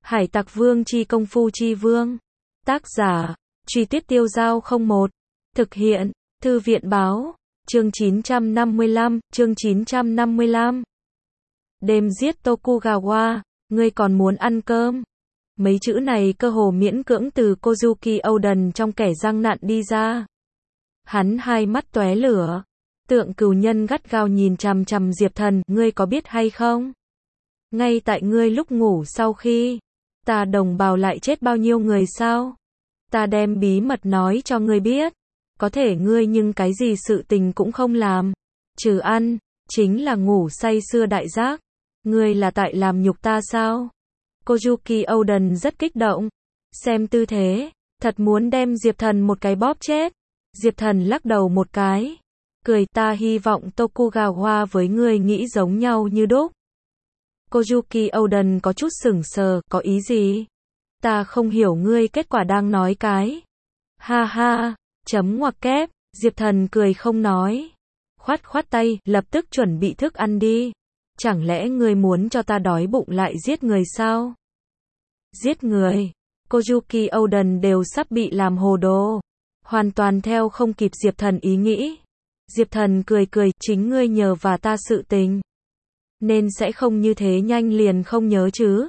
Hải Tặc Vương chi công phu chi vương. Tác giả, Truy Tuyết Tiêu Dao 01. Thực hiện, Thư viện báo, chương 955. Đêm giết Tokugawa, ngươi còn muốn ăn cơm? Mấy chữ này cơ hồ miễn cưỡng từ Kozuki Oden trong kẻ răng nặn đi ra. Hắn hai mắt tóe lửa, tượng cừu nhân gắt gao nhìn chằm chằm Diệp Thần, ngươi có biết hay không? Ngay tại ngươi lúc ngủ sau khi ta đồng bào lại chết bao nhiêu người sao? Ta đem bí mật nói cho ngươi biết. Có thể ngươi nhưng cái gì sự tình cũng không làm. Trừ ăn, chính là ngủ say sưa đại giác. Ngươi là tại làm nhục ta sao? Kozuki Oden rất kích động. Xem tư thế, thật muốn đem Diệp Thần một cái bóp chết. Diệp Thần lắc đầu một cái. Cười, ta hy vọng Tokugawa với ngươi nghĩ giống nhau như đúc. Kozuki Oden có chút sững sờ, có ý gì? Ta không hiểu ngươi kết quả đang nói cái. Ha ha, chấm ngoặc kép, Diệp Thần cười không nói. Khoát khoát tay, lập tức chuẩn bị thức ăn đi. Chẳng lẽ ngươi muốn cho ta đói bụng lại giết người sao? Giết người? Kozuki Oden đều sắp bị làm hồ đồ. Hoàn toàn theo không kịp Diệp Thần ý nghĩ. Diệp Thần cười cười, chính ngươi nhờ và ta sự tình. Nên sẽ không như thế nhanh liền không nhớ chứ.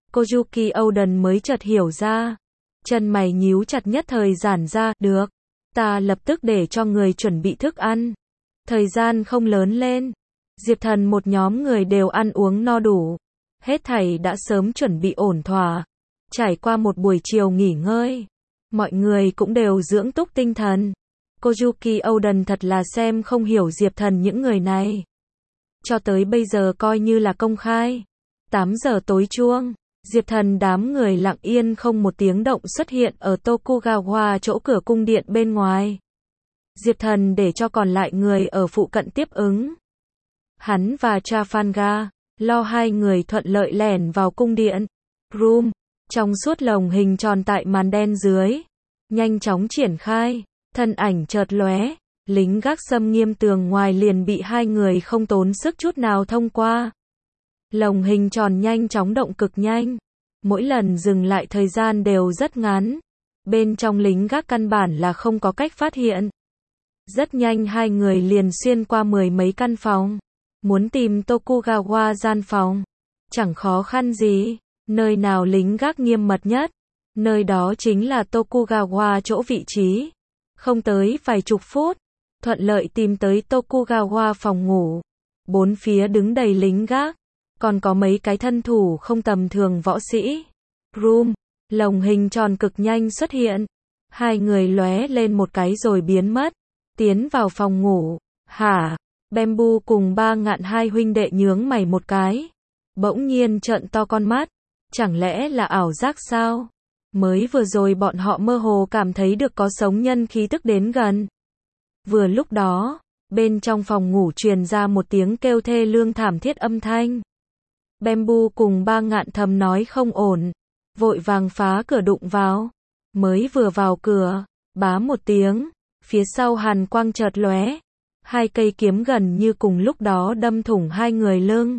Kozuki Oden mới chợt hiểu ra. Chân mày nhíu chặt nhất thời giãn ra, được. Ta lập tức để cho người chuẩn bị thức ăn. Thời gian không lớn lên. Diệp Thần một nhóm người đều ăn uống no đủ. Hết thảy đã sớm chuẩn bị ổn thỏa. Trải qua một buổi chiều nghỉ ngơi. Mọi người cũng đều dưỡng túc tinh thần. Kozuki Oden thật là xem không hiểu Diệp Thần những người này. Cho tới bây giờ coi như là công khai. 8 giờ tối chuông. Diệp Thần đám người lặng yên không một tiếng động xuất hiện ở Tokugawa chỗ cửa cung điện bên ngoài. Diệp Thần để cho còn lại người ở phụ cận tiếp ứng. Hắn và Trafalgar, lo hai người thuận lợi lẻn vào cung điện. Room, trong suốt lồng hình tròn tại màn đen dưới. Nhanh chóng triển khai, thân ảnh chợt lóe. Lính gác xâm nghiêm tường ngoài liền bị hai người không tốn sức chút nào thông qua. Lồng hình tròn nhanh chóng động cực nhanh. Mỗi lần dừng lại thời gian đều rất ngắn. Bên trong lính gác căn bản là không có cách phát hiện. Rất nhanh hai người liền xuyên qua mười mấy căn phòng. Muốn tìm Tokugawa gian phòng. Chẳng khó khăn gì. Nơi nào lính gác nghiêm mật nhất. Nơi đó chính là Tokugawa chỗ vị trí. Không tới vài chục phút. Thuận lợi tìm tới Tokugawa phòng ngủ. Bốn phía đứng đầy lính gác. Còn có mấy cái thân thủ không tầm thường võ sĩ. Room, lồng hình tròn cực nhanh xuất hiện. Hai người lóe lên một cái rồi biến mất. Tiến vào phòng ngủ. Hả? Bamboo cùng Ba Ngạn hai huynh đệ nhướng mày một cái. Bỗng nhiên trợn to con mắt. Chẳng lẽ là ảo giác sao? Mới vừa rồi bọn họ mơ hồ cảm thấy được có sống nhân khí tức đến gần. Vừa lúc đó, bên trong phòng ngủ truyền ra một tiếng kêu thê lương thảm thiết âm thanh. Bamboo cùng Ba Ngạn thầm nói không ổn, vội vàng phá cửa đụng vào. Mới vừa vào cửa, bá một tiếng, phía sau hàn quang chợt lóe, hai cây kiếm gần như cùng lúc đó đâm thủng hai người lưng.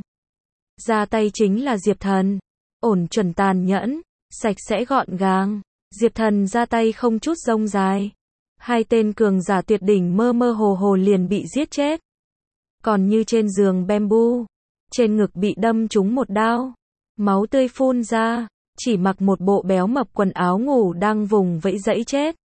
Ra tay chính là Diệp Thần, ổn chuẩn tàn nhẫn, sạch sẽ gọn gàng. Diệp Thần ra tay không chút rông dài. Hai tên cường giả tuyệt đỉnh mơ mơ hồ hồ liền bị giết chết. Còn như trên giường Bamboo, trên ngực bị đâm trúng một đao, máu tươi phun ra, chỉ mặc một bộ béo mập quần áo ngủ đang vùng vẫy dẫy chết.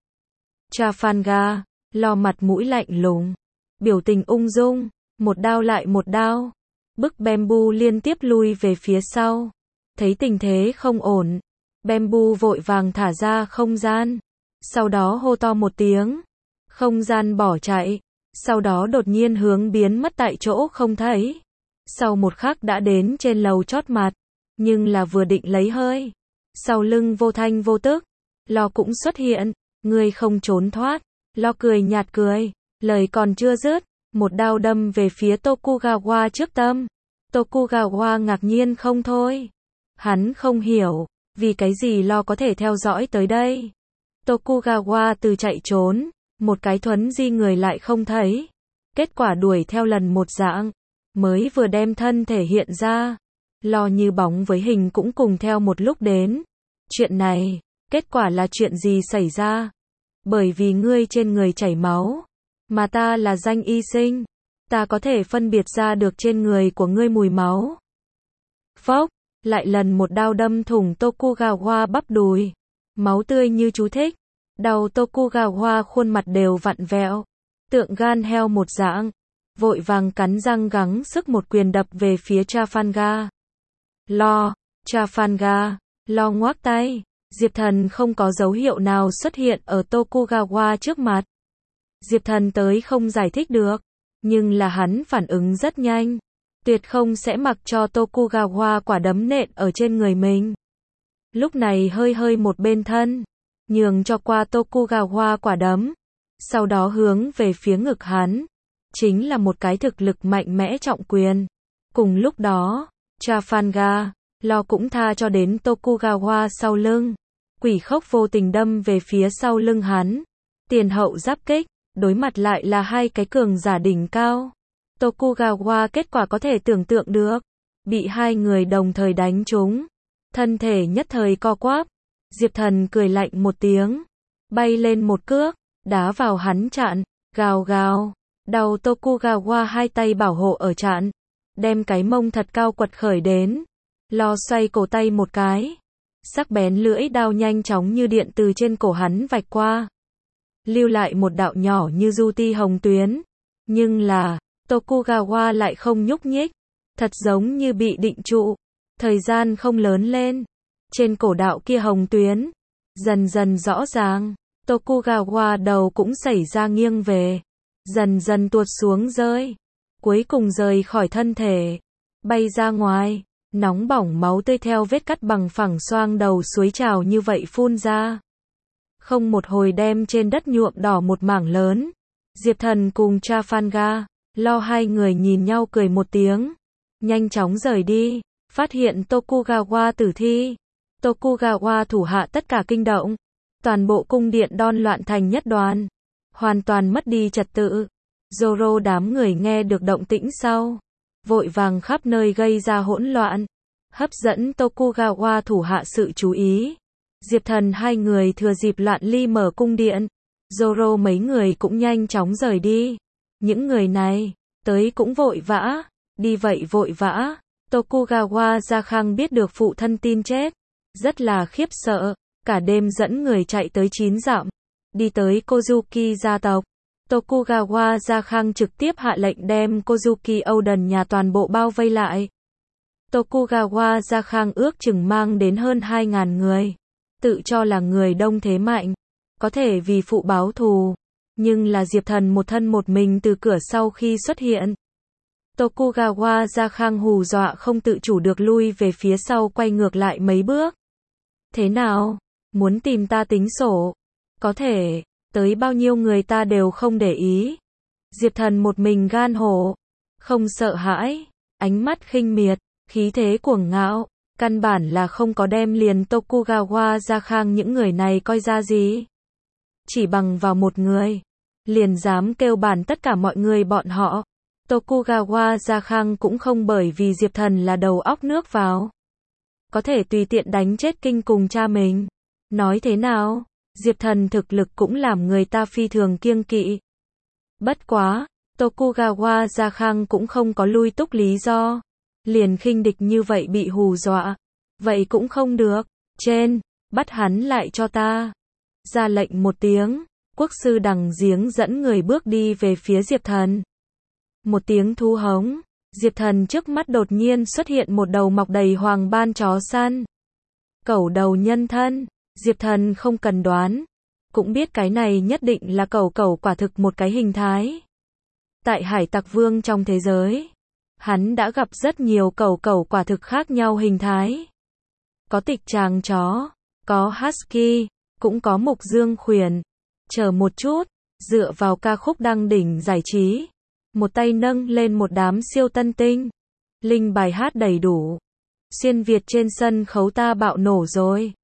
Trafalgar, lo mặt mũi lạnh lùng, biểu tình ung dung, một đao lại một đao, bức Bamboo liên tiếp lui về phía sau. Thấy tình thế không ổn, Bamboo vội vàng thả ra không gian. Sau đó hô to một tiếng. Không gian bỏ chạy. Sau đó đột nhiên hướng biến mất tại chỗ không thấy. Sau một khắc đã đến trên lầu chót mặt. Nhưng là vừa định lấy hơi. Sau lưng vô thanh vô tức. Lo cũng xuất hiện. Ngươi không trốn thoát. Lo cười nhạt cười. Lời còn chưa dứt. Một đao đâm về phía Tokugawa trước tâm. Tokugawa ngạc nhiên không thôi. Hắn không hiểu. Vì cái gì Lo có thể theo dõi tới đây. Tokugawa từ chạy trốn, một cái thuấn di người lại không thấy. Kết quả đuổi theo lần một dạng, mới vừa đem thân thể hiện ra. Lo Như Bóng với Hình cũng cùng theo một lúc đến. Chuyện này, kết quả là chuyện gì xảy ra? Bởi vì ngươi trên người chảy máu, mà ta là danh y sinh, ta có thể phân biệt ra được trên người của ngươi mùi máu. Phốc, lại lần một đao đâm thủng Tokugawa bắp đùi. Máu tươi như chú thích. Đầu Tokugawa khuôn mặt đều vặn vẹo, tượng gan heo một dạng, vội vàng cắn răng gắng sức một quyền đập về phía Trafalgar. Trafalgar, ngoác tay. Diệp Thần không có dấu hiệu nào xuất hiện ở Tokugawa trước mặt. Diệp Thần tới không giải thích được, nhưng là hắn phản ứng rất nhanh, tuyệt không sẽ mặc cho Tokugawa quả đấm nện ở trên người mình. Lúc này hơi hơi một bên thân, nhường cho qua Tokugawa quả đấm, sau đó hướng về phía ngực hắn, chính là một cái thực lực mạnh mẽ trọng quyền. Cùng lúc đó, Trafalgar, cũng tha cho đến Tokugawa sau lưng, quỷ khốc vô tình đâm về phía sau lưng hắn, tiền hậu giáp kích, đối mặt lại là hai cái cường giả đỉnh cao. Tokugawa kết quả có thể tưởng tượng được, bị hai người đồng thời đánh trúng, thân thể nhất thời co quắp. Diệp Thần cười lạnh một tiếng, bay lên một cước, đá vào hắn chặn, gào gào, đầu Tokugawa hai tay bảo hộ ở chặn, đem cái mông thật cao quật khởi đến, xoay cổ tay một cái, sắc bén lưỡi đao nhanh chóng như điện từ trên cổ hắn vạch qua, lưu lại một đạo nhỏ như du ti hồng tuyến, nhưng là, Tokugawa lại không nhúc nhích, thật giống như bị định trụ, thời gian không lớn lên. Trên cổ đạo kia hồng tuyến, dần dần rõ ràng, Tokugawa đầu cũng xảy ra nghiêng về, dần dần tuột xuống rơi, cuối cùng rời khỏi thân thể, bay ra ngoài, nóng bỏng máu tươi theo vết cắt bằng phẳng xoang đầu suối trào như vậy phun ra. Không một hồi đem trên đất nhuộm đỏ một mảng lớn. Diệp Thần cùng Trafalgar, hai người nhìn nhau cười một tiếng, nhanh chóng rời đi, phát hiện Tokugawa tử thi. Tokugawa thủ hạ tất cả kinh động, toàn bộ cung điện đon loạn thành nhất đoàn, hoàn toàn mất đi trật tự. Zoro đám người nghe được động tĩnh sau, vội vàng khắp nơi gây ra hỗn loạn, hấp dẫn Tokugawa thủ hạ sự chú ý. Diệp Thần hai người thừa dịp loạn ly mở cung điện, Zoro mấy người cũng nhanh chóng rời đi. Những người này, tới cũng vội vã, đi vậy vội vã. Tokugawa Gia Khang biết được phụ thân tin chết, rất là khiếp sợ, cả đêm dẫn người chạy tới 9 dặm, đi tới Kozuki gia tộc. Tokugawa Gia Khang trực tiếp hạ lệnh đem Kozuki Oden nhà toàn bộ bao vây lại. Tokugawa Gia Khang ước chừng mang đến hơn 2.000 người, tự cho là người đông thế mạnh, có thể vì phụ báo thù, nhưng là Diệp Thần một thân một mình từ cửa sau khi xuất hiện. Tokugawa Gia Khang hù dọa không tự chủ được lui về phía sau quay ngược lại mấy bước. Thế nào? Muốn tìm ta tính sổ? Có thể, tới bao nhiêu người ta đều không để ý. Diệp Thần một mình gan hổ, không sợ hãi, ánh mắt khinh miệt, khí thế cuồng ngạo, căn bản là không có đem liền Tokugawa Gia Khang những người này coi ra gì. Chỉ bằng vào một người, liền dám kêu bản tất cả mọi người bọn họ. Tokugawa Gia Khang cũng không bởi vì Diệp Thần là đầu óc nước vào, có thể tùy tiện đánh chết kinh cùng cha mình. Nói thế nào, Diệp Thần thực lực cũng làm người ta phi thường kiêng kỵ. Bất quá, Tokugawa Gia Khang cũng không có lui túc lý do, liền khinh địch như vậy bị hù dọa. Vậy cũng không được, bắt hắn lại cho ta. Ra lệnh một tiếng, quốc sư Đằng Giếng dẫn người bước đi về phía Diệp Thần. Một tiếng thu hống, Diệp Thần trước mắt đột nhiên xuất hiện một đầu mọc đầy hoàng ban chó săn. Cẩu đầu nhân thân, Diệp Thần không cần đoán, cũng biết cái này nhất định là cẩu quả thực một cái hình thái. Tại Hải Tặc Vương trong thế giới, hắn đã gặp rất nhiều cẩu quả thực khác nhau hình thái. Có tịch tràng chó, có husky, cũng có mục dương khuyển. Chờ một chút, dựa vào ca khúc đăng đỉnh giải trí, một tay nâng lên một đám siêu tân tinh, linh bài hát đầy đủ. Xuyên Việt trên sân khấu ta bạo nổ rồi.